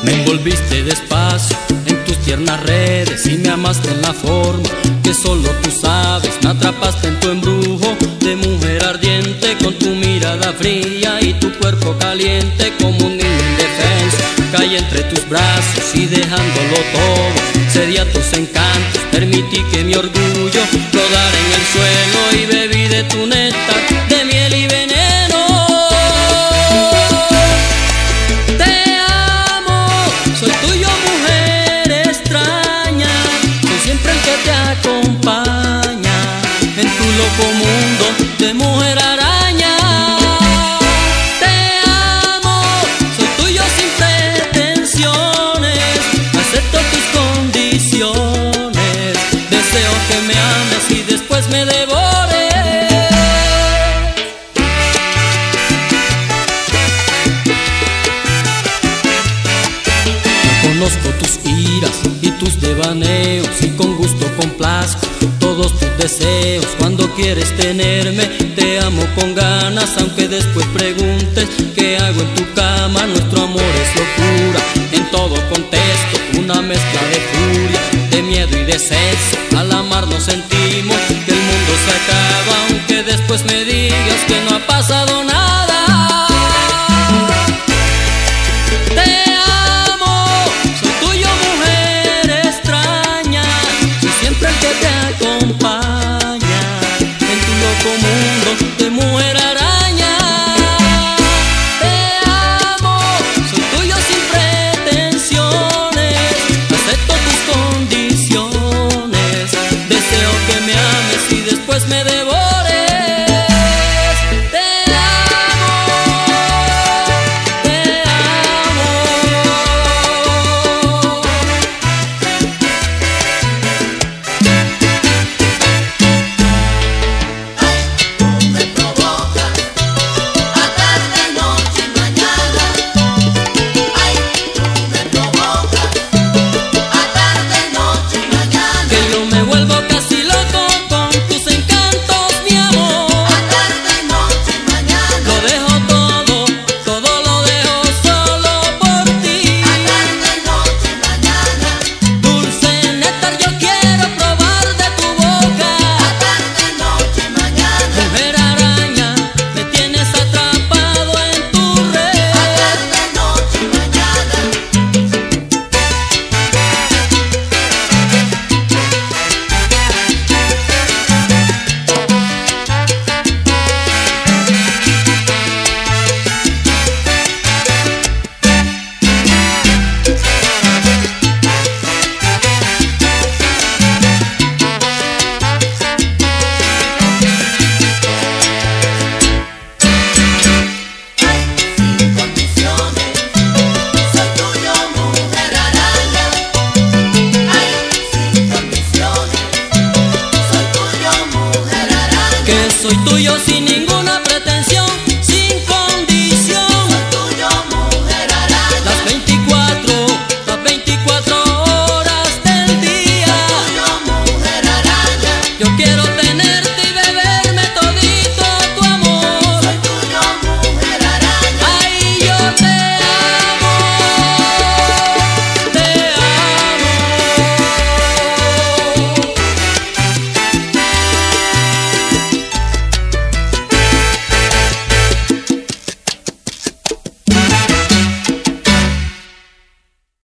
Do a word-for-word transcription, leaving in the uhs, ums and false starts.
Me envolviste despacio en tus tiernas redes y me amaste en la forma que solo tú sabes. Me atrapaste en tu embrujo de mujer ardiente, con tu mirada fría y tu cuerpo caliente como un niño indefenso. Caí entre tus brazos y dejándolo todo, cedí a tus encantos, permití que mi orgullo rodara en el suelo y bebí de tu néctar de miel y veneno. Te amo, soy tuyo, mujer extraña, soy siempre el que te acompaña en tu loco mundo de mujer araña. Te amo, soy tuyo sin pretensiones, acepto tus condiciones, deseo que me ames y después me devores. Conozco tus iras y tus devaneos y con gusto complazco todos tus deseos. Cuando quieres tenerme te amo con ganas, aunque después preguntes qué hago en tu cama. Nuestro amor es locura, en todo contesto una mezcla de furia, de miedo y de sexo.